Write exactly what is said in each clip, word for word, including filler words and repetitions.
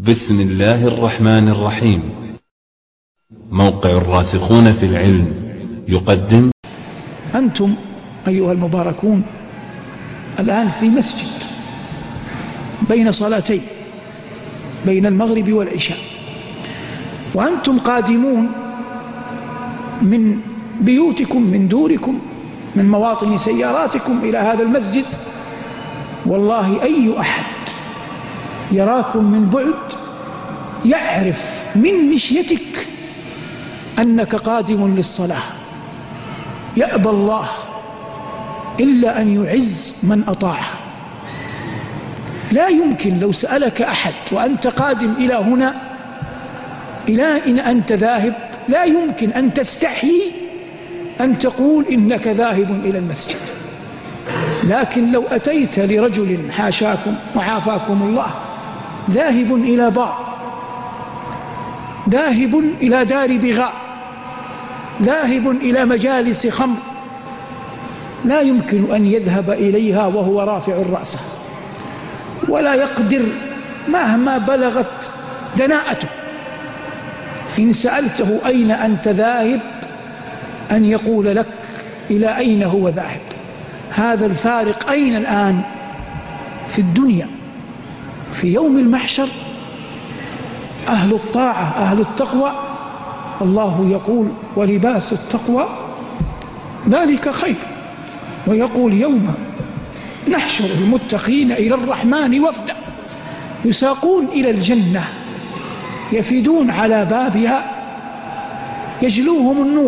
بسم الله الرحمن الرحيم. موقع الراسخون في العلم يقدم. أنتم أيها المباركون الآن في مسجد بين صلاتين، بين المغرب والعشاء، وأنتم قادمون من بيوتكم، من دوركم، من مواطن سياراتكم إلى هذا المسجد. والله أي أحد يراكم من بعد يعرف من مشيتك أنك قادم للصلاة. يأبى الله إلا أن يعز من أطاعه. لا يمكن لو سألك أحد وأنت قادم إلى هنا، إلى إن أنت ذاهب، لا يمكن أن تستحيي أن تقول إنك ذاهب إلى المسجد. لكن لو أتيت لرجل حاشاكم وعافاكم الله ذاهب إلى بار، ذاهب إلى دار بغاء، ذاهب إلى مجالس خمر، لا يمكن أن يذهب إليها وهو رافع رأسه، ولا يقدر مهما بلغت دناءته. إن سألته أين أنت ذاهب أن يقول لك إلى أين هو ذاهب. هذا الفارق أين الآن؟ في الدنيا. في يوم المحشر أهل الطاعة أهل التقوى الله يقول ولباس التقوى ذلك خير، ويقول يوم نحشر المتقين إلى الرحمن وفدا يساقون إلى الجنة يفدون على بابها يجلوهم النور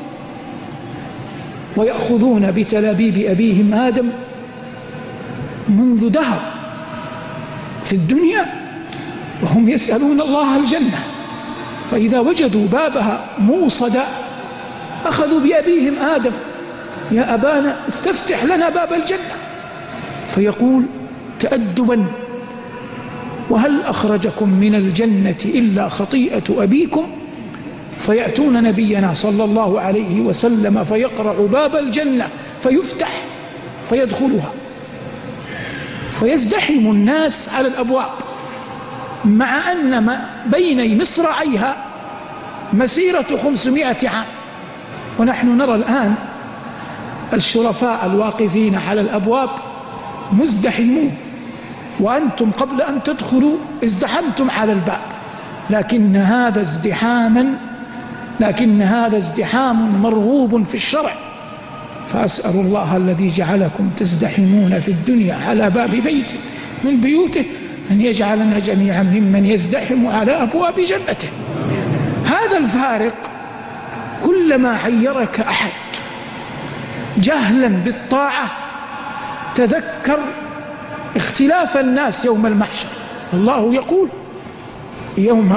ويأخذون بتلابيب أبيهم آدم منذ دهر في الدنيا وهم يسألون الله الجنة، فإذا وجدوا بابها موصدا أخذوا بأبيهم آدم: يا أبانا استفتح لنا باب الجنة. فيقول تأدبا: وهل أخرجكم من الجنة إلا خطيئة أبيكم؟ فيأتون نبينا صلى الله عليه وسلم فيقرع باب الجنة فيفتح فيدخلها، فيزدحم الناس على الأبواب، مع أن ما بين مصراعيها مسيرة خمسمائة عام. ونحن نرى الآن الشرفاء الواقفين على الأبواب مزدحمون، وأنتم قبل أن تدخلوا ازدحمتم على الباب. لكن هذا ازدحاما لكن هذا ازدحام مرغوب في الشرع. فأسأل الله الذي جعلكم تزدحمون في الدنيا على باب بيت من بيوته أن يجعلنا جميعا ممن يزدحم على أبواب جنته. هذا الفارق كلما عيرك أحد جهلا بالطاعة تذكر اختلاف الناس يوم المحشر. الله يقول يوم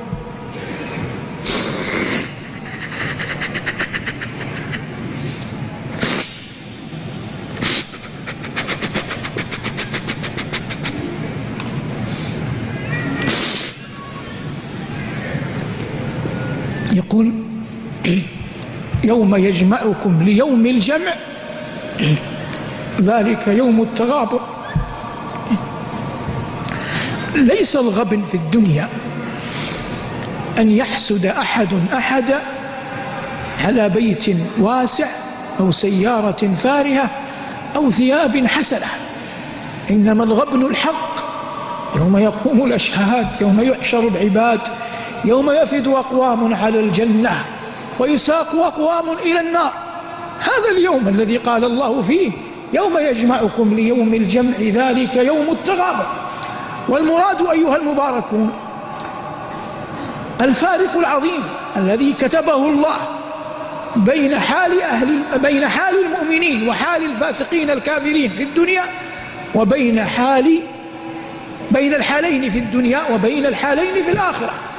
يقول يوم يجمعكم ليوم الجمع ذلك يوم التغابن. ليس الغبن في الدنيا أن يحسد أحد أحد على بيت واسع أو سيارة فارهة أو ثياب حسنة، إنما الغبن الحق يوم يقوم الأشهاد، يوم يحشر العباد، يوم يفد أقوام على الجنة ويساق أقوام إلى النار. هذا اليوم الذي قال الله فيه يوم يجمعكم ليوم الجمع ذلك يوم التغابن. والمراد أيها المباركون الفارق العظيم الذي كتبه الله بين حال أهل بين حال المؤمنين وحال الفاسقين الكافرين في الدنيا، وبين حال بين الحالين في الدنيا وبين الحالين في الآخرة.